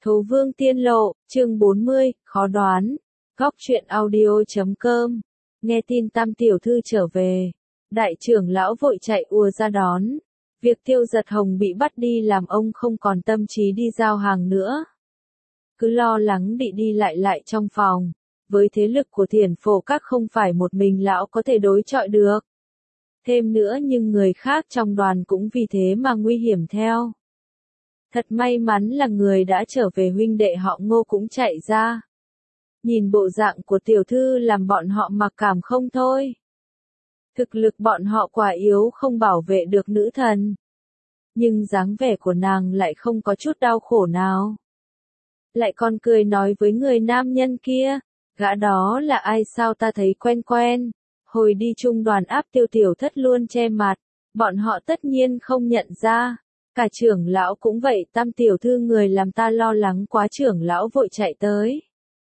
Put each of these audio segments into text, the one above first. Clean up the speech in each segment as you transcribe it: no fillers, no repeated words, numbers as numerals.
Thố Vương Tiên Lộ, chương 40, khó đoán. Góc truyện audio.com. Nghe tin Tam tiểu thư trở về, đại trưởng lão vội chạy ùa ra đón. Việc Tiêu Giật Hồng bị bắt đi làm ông không còn tâm trí đi giao hàng nữa. Cứ lo lắng đi đi lại trong phòng. Với thế lực của Thiển Phổ Các không phải một mình lão có thể đối chọi được. Thêm nữa nhưng người khác trong đoàn cũng vì thế mà nguy hiểm theo. Thật may mắn là người đã trở về huynh đệ họ Ngô cũng chạy ra. Nhìn bộ dạng của tiểu thư làm bọn họ mặc cảm không thôi. Thực lực bọn họ quả yếu không bảo vệ được nữ thần. Nhưng dáng vẻ của nàng lại không có chút đau khổ nào. Lại còn cười nói với người nam nhân kia, gã đó là ai sao ta thấy quen quen. Hồi đi chung đoàn áp Tiêu tiểu thất luôn che mặt, bọn họ tất nhiên không nhận ra. Cả trưởng lão cũng vậy, Tam tiểu thư người làm ta lo lắng quá, trưởng lão vội chạy tới.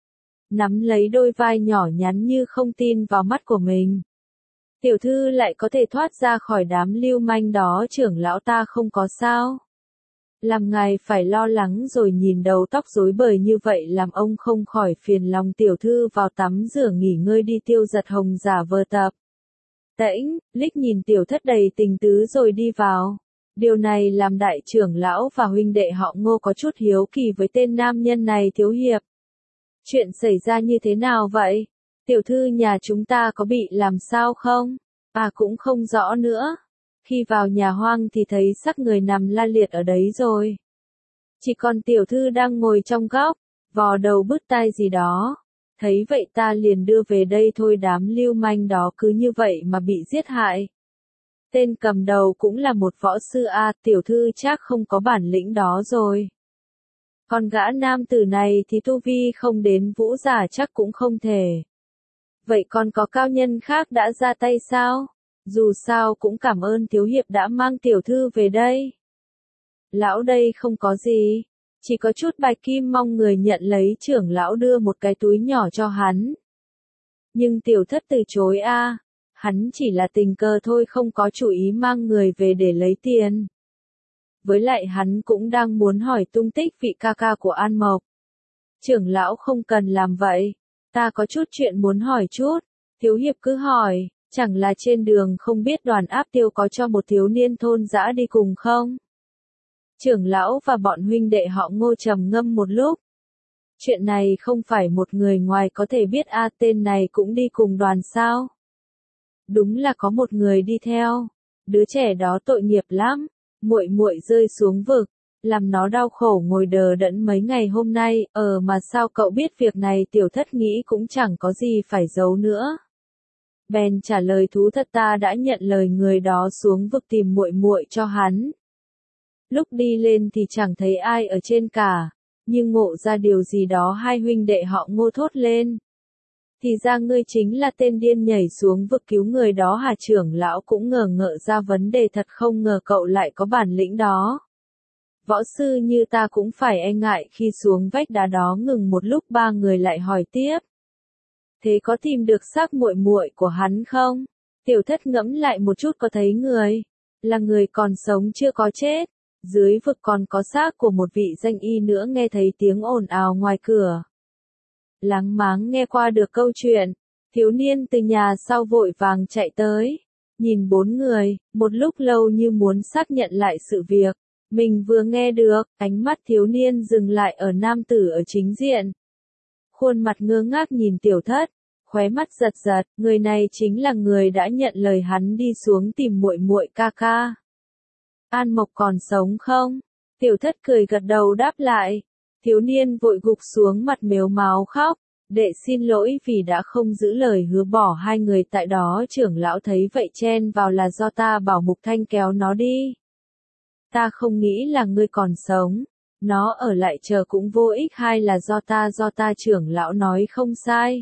Nắm lấy đôi vai nhỏ nhắn như không tin vào mắt của mình. Tiểu thư lại có thể thoát ra khỏi đám lưu manh đó, trưởng lão ta không có sao. Làm ngài phải lo lắng rồi, nhìn đầu tóc rối bời như vậy làm ông không khỏi phiền lòng. Tiểu thư vào tắm rửa nghỉ ngơi đi. Tiêu Giật Hồng giả vờ tập tễnh, liếc nhìn tiểu thất đầy tình tứ rồi đi vào. Điều này làm đại trưởng lão và huynh đệ họ Ngô có chút hiếu kỳ với tên nam nhân này. Thiếu hiệp, chuyện xảy ra như thế nào vậy? Tiểu thư nhà chúng ta có bị làm sao không? À cũng không rõ nữa. Khi vào nhà hoang thì thấy xác người nằm la liệt ở đấy rồi. Chỉ còn tiểu thư đang ngồi trong góc, vò đầu bứt tai gì đó. Thấy vậy ta liền đưa về đây thôi. Đám lưu manh đó cứ như vậy mà bị giết hại. Tên cầm đầu cũng là một võ sư a, tiểu thư chắc không có bản lĩnh đó rồi. Còn gã nam tử này thì tu vi không đến vũ giả chắc cũng không thể. Vậy còn có cao nhân khác đã ra tay sao? Dù sao cũng cảm ơn thiếu hiệp đã mang tiểu thư về đây. Lão đây không có gì, chỉ có chút bạch kim mong người nhận lấy. Trưởng lão đưa một cái túi nhỏ cho hắn. Nhưng tiểu thất từ chối a. Hắn chỉ là tình cờ thôi, không có chủ ý mang người về để lấy tiền. Với lại hắn cũng đang muốn hỏi tung tích vị ca ca của An Mộc. Trưởng lão không cần làm vậy. Ta có chút chuyện muốn hỏi chút. Thiếu hiệp cứ hỏi, chẳng là trên đường không biết đoàn áp Tiêu có cho một thiếu niên thôn dã đi cùng không? Trưởng lão và bọn huynh đệ họ Ngô trầm ngâm một lúc. Chuyện này không phải một người ngoài có thể biết a. Tên này cũng đi cùng đoàn sao? Đúng là có một người đi theo. Đứa trẻ đó tội nghiệp lắm, muội muội rơi xuống vực, làm nó đau khổ ngồi đờ đẫn mấy ngày hôm nay. Mà sao cậu biết việc này? Tiểu thất nghĩ cũng chẳng có gì phải giấu nữa. Bèn trả lời, thú thật ta đã nhận lời người đó xuống vực tìm muội muội cho hắn. Lúc đi lên thì chẳng thấy ai ở trên cả, nhưng ngộ ra điều gì đó, hai huynh đệ họ Ngô thốt lên. Thì ra ngươi chính là tên điên nhảy xuống vực cứu người đó hả? Trưởng lão cũng ngờ ngợ ra vấn đề, thật không ngờ cậu lại có bản lĩnh đó. Võ sư như ta cũng phải e ngại. Khi xuống vách đá đó ngừng một lúc, ba người lại hỏi tiếp. Thế có tìm được xác muội muội của hắn không? Tiểu thất ngẫm lại một chút, có thấy người. Là người còn sống chưa có chết. Dưới vực còn có xác của một vị danh y nữa. Nghe thấy tiếng ồn ào ngoài cửa. Láng máng nghe qua được câu chuyện. Thiếu niên từ nhà sau vội vàng chạy tới. Nhìn bốn người, một lúc lâu như muốn xác nhận lại sự việc mình vừa nghe được. Ánh mắt thiếu niên dừng lại ở nam tử ở chính diện. Khuôn mặt ngơ ngác nhìn tiểu thất, khóe mắt giật giật. Người này chính là người đã nhận lời hắn đi xuống tìm muội muội ca ca. An Mộc còn sống không? Tiểu thất cười gật đầu đáp lại. Thiếu niên vội gục xuống, mặt mếu máo khóc. Đệ xin lỗi vì đã không giữ lời hứa bỏ hai người tại đó. Trưởng lão thấy vậy chen vào, là do ta bảo Mục Thanh kéo nó đi. Ta không nghĩ là ngươi còn sống. Nó ở lại chờ cũng vô ích. Hay là do ta. Trưởng lão nói không sai.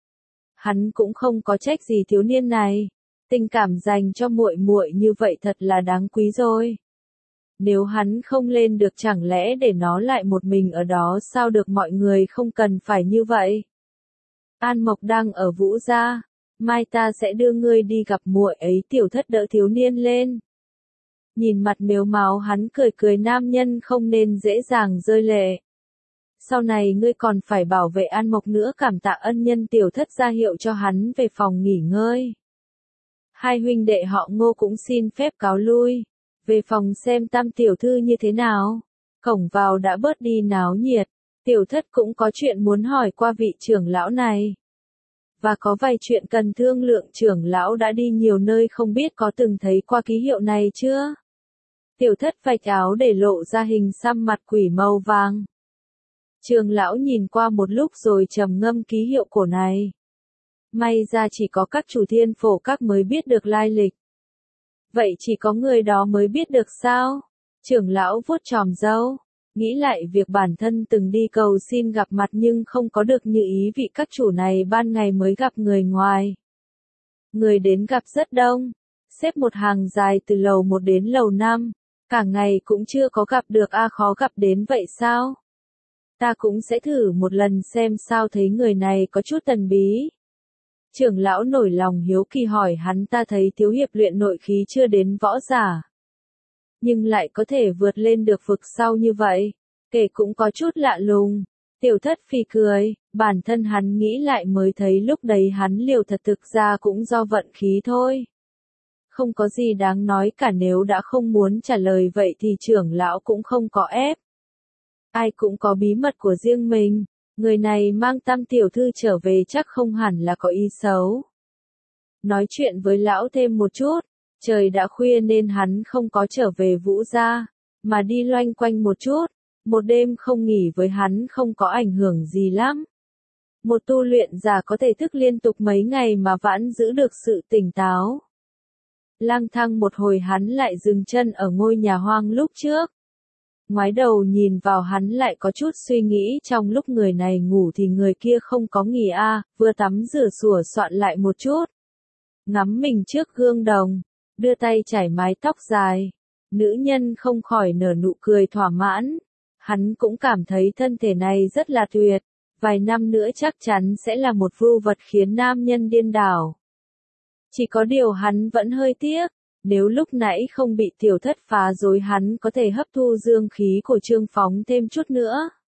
Hắn cũng không có trách gì thiếu niên này. Tình cảm dành cho muội muội như vậy thật là đáng quý rồi. Nếu hắn không lên được chẳng lẽ để nó lại một mình ở đó sao được? Mọi người không cần phải như vậy. An Mộc đang ở Vũ gia, mai ta sẽ đưa ngươi đi gặp muội ấy. Tiểu thất đỡ thiếu niên lên. Nhìn mặt mếu máo hắn cười cười, nam nhân không nên dễ dàng rơi lệ. Sau này ngươi còn phải bảo vệ An Mộc nữa, cảm tạ ân nhân. Tiểu thất ra hiệu cho hắn về phòng nghỉ ngơi. Hai huynh đệ họ Ngô cũng xin phép cáo lui, về phòng xem Tam tiểu thư như thế nào. Cổng vào đã bớt đi náo nhiệt, tiểu thất cũng có chuyện muốn hỏi qua vị trưởng lão này. Và có vài chuyện cần thương lượng. Trưởng lão đã đi nhiều nơi, không biết có từng thấy qua ký hiệu này chưa? Tiểu thất vạch áo để lộ ra hình xăm mặt quỷ màu vàng. Trưởng lão nhìn qua một lúc rồi trầm ngâm, ký hiệu cổ này. May ra chỉ có các chủ Thiên Phổ Các mới biết được lai lịch. Vậy chỉ có người đó mới biết được sao? Trưởng lão vuốt chòm râu, nghĩ lại việc bản thân từng đi cầu xin gặp mặt nhưng không có được như ý vị các chủ này, ban ngày mới gặp người ngoài. Người đến gặp rất đông, xếp một hàng dài từ lầu 1 đến lầu 5, cả ngày cũng chưa có gặp được. Khó gặp đến vậy sao? Ta cũng sẽ thử một lần xem sao, thấy người này có chút thần bí. Trưởng lão nổi lòng hiếu kỳ hỏi hắn, ta thấy thiếu hiệp luyện nội khí chưa đến võ giả, nhưng lại có thể vượt lên được vực sau như vậy, kể cũng có chút lạ lùng. Tiểu thất phì cười, bản thân hắn nghĩ lại mới thấy lúc đấy hắn liều thật, thực ra cũng do vận khí thôi. Không có gì đáng nói cả, nếu đã không muốn trả lời vậy thì trưởng lão cũng không có ép. Ai cũng có bí mật của riêng mình, người này mang Tam tiểu thư trở về chắc không hẳn là có ý xấu. Nói chuyện với lão thêm một chút, trời đã khuya nên hắn không có trở về Vũ gia, mà đi loanh quanh một chút. Một đêm không nghỉ với hắn không có ảnh hưởng gì lắm. Một tu luyện giả có thể thức liên tục mấy ngày mà vẫn giữ được sự tỉnh táo. Lang thang một hồi hắn lại dừng chân ở ngôi nhà hoang lúc trước. Ngoái đầu nhìn vào hắn lại có chút suy nghĩ, trong lúc người này ngủ thì người kia không có nghỉ vừa tắm rửa sửa soạn lại một chút. Ngắm mình trước gương đồng, đưa tay chải mái tóc dài. Nữ nhân không khỏi nở nụ cười thỏa mãn. Hắn cũng cảm thấy thân thể này rất là tuyệt, vài năm nữa chắc chắn sẽ là một vưu vật khiến nam nhân điên đảo. Chỉ có điều hắn vẫn hơi tiếc, nếu lúc nãy không bị tiểu thất phá rối hắn có thể hấp thu dương khí của Trương Phóng thêm chút nữa.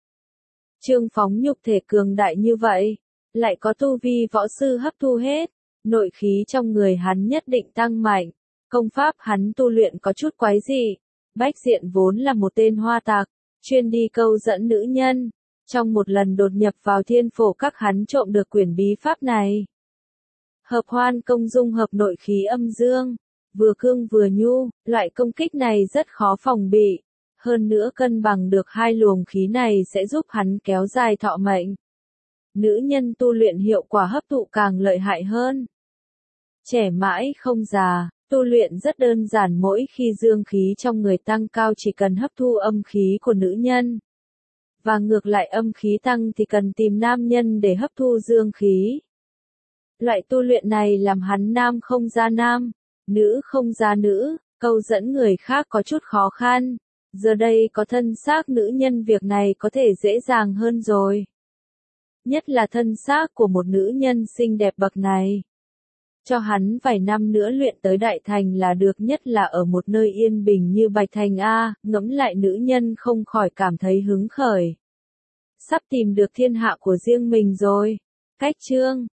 Trương Phóng nhục thể cường đại như vậy, lại có tu vi võ sư hấp thu hết, nội khí trong người hắn nhất định tăng mạnh. Công pháp hắn tu luyện có chút quái dị. Bách Diện vốn là một tên hoa tặc, chuyên đi câu dẫn nữ nhân. Trong một lần đột nhập vào Thiên Phổ Các, hắn trộm được quyển bí pháp này. Hợp hoan công dung hợp nội khí âm dương, vừa cương vừa nhu, loại công kích này rất khó phòng bị. Hơn nữa cân bằng được hai luồng khí này sẽ giúp hắn kéo dài thọ mệnh. Nữ nhân tu luyện hiệu quả hấp thụ càng lợi hại hơn. Trẻ mãi không già, tu luyện rất đơn giản, mỗi khi dương khí trong người tăng cao chỉ cần hấp thu âm khí của nữ nhân. Và ngược lại, âm khí tăng thì cần tìm nam nhân để hấp thu dương khí. Loại tu luyện này làm hắn nam không ra nam, nữ không ra nữ, câu dẫn người khác có chút khó khăn. Giờ đây có thân xác nữ nhân, việc này có thể dễ dàng hơn rồi. Nhất là thân xác của một nữ nhân xinh đẹp bậc này. Cho hắn vài năm nữa luyện tới đại thành là được, nhất là ở một nơi yên bình như Bạch Thành ngẫm lại nữ nhân không khỏi cảm thấy hứng khởi. Sắp tìm được thiên hạ của riêng mình rồi. Cách chương